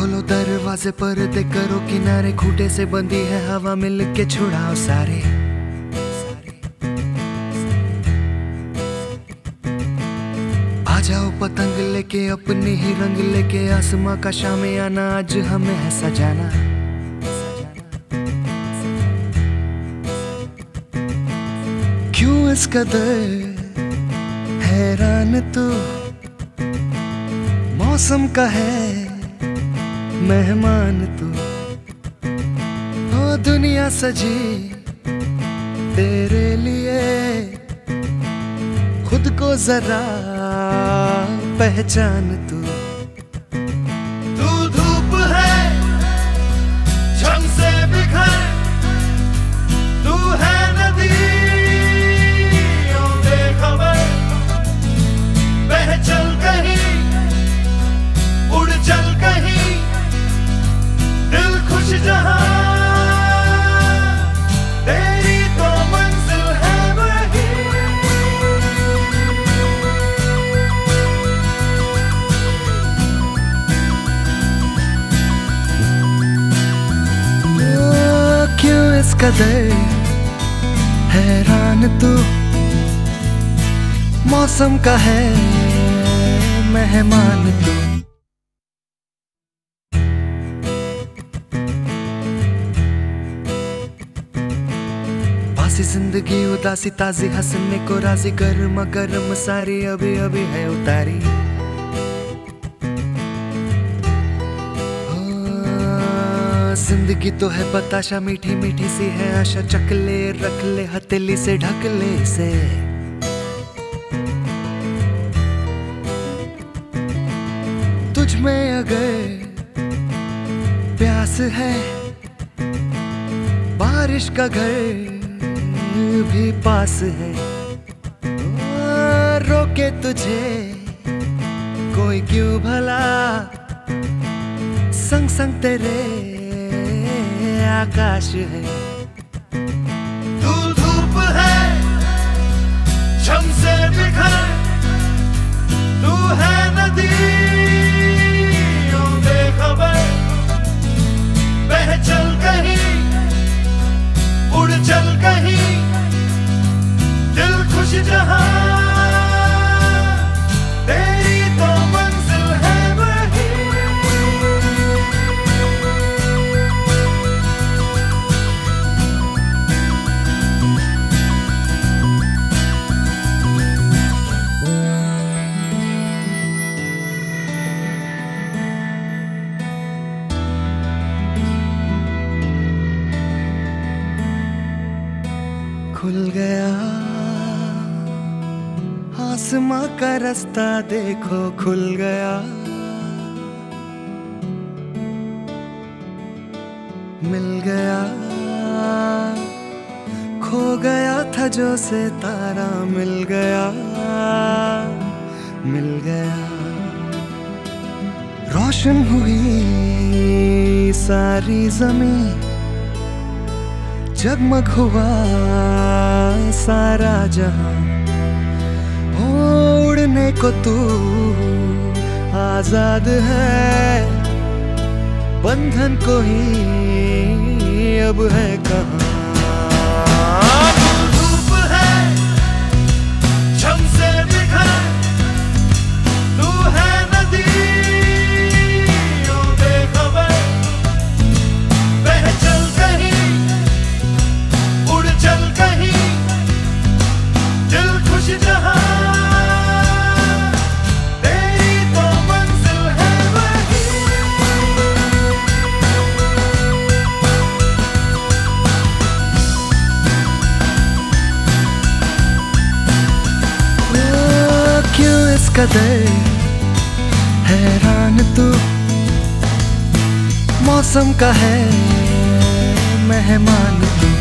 खोलो दरवाजे पर्दे करो किनारे, खूंटे से बंधी है हवा मिल के छुड़ाओ सारे। आ जाओ पतंग लेके अपने ही रंग लेके, आसमां का शाम आना आज हमें है सजाना। क्यों इस कदर हैरान तू, मौसम का है मेहमान तू। ओ दुनिया सजी तेरे लिए, खुद को जरा पहचान तू। तू धूप है झम से बिखर, तू है नदी बेखबर, बह चल कहीं उड़ चल कहीं, दिल खुश जहां तेरी तो मंजिल है वही। क्यों इस कदर हैरान तू, मौसम का है मेहमान तू। बासी जिंदगी उदासी ताजी हंसने को राजी, गर्मा गर्म सारी अभी अभी है उतारी। जिंदगी तो है बताशा मीठी मीठी सी है आशा, चकले रख ले हथेली से ढक ले इसे। तुझ में अगर प्यास है, बारिश का घर भी पास है। रोके तुझे कोई क्यों भला, संग संग तेरे आकाश है। तू धूप है झम से बिखर, तू है नदी बेखबर, बह चल कहीं उड़ चल कहीं, दिल खुश जहां तेरी तो मंजिल है वही। खुल गया आसमां का रास्ता देखो, खुल गया मिल गया, खो गया था जो सितारा, मिल गया मिल गया। रोशन हुई सारी जमीन, जगमग हुआ सारा जहां। उड़ने को तू आजाद है, बंधन को ही अब है कहां। धूप है झम से बिखर, तू है नदी बेखबर, बह चल कहीं उड़ चल कहीं, दिल खुश जहां तेरी तो मंजिल है वही। क्यों इस कदर हैरान तू, मौसम का है मेहमान तू।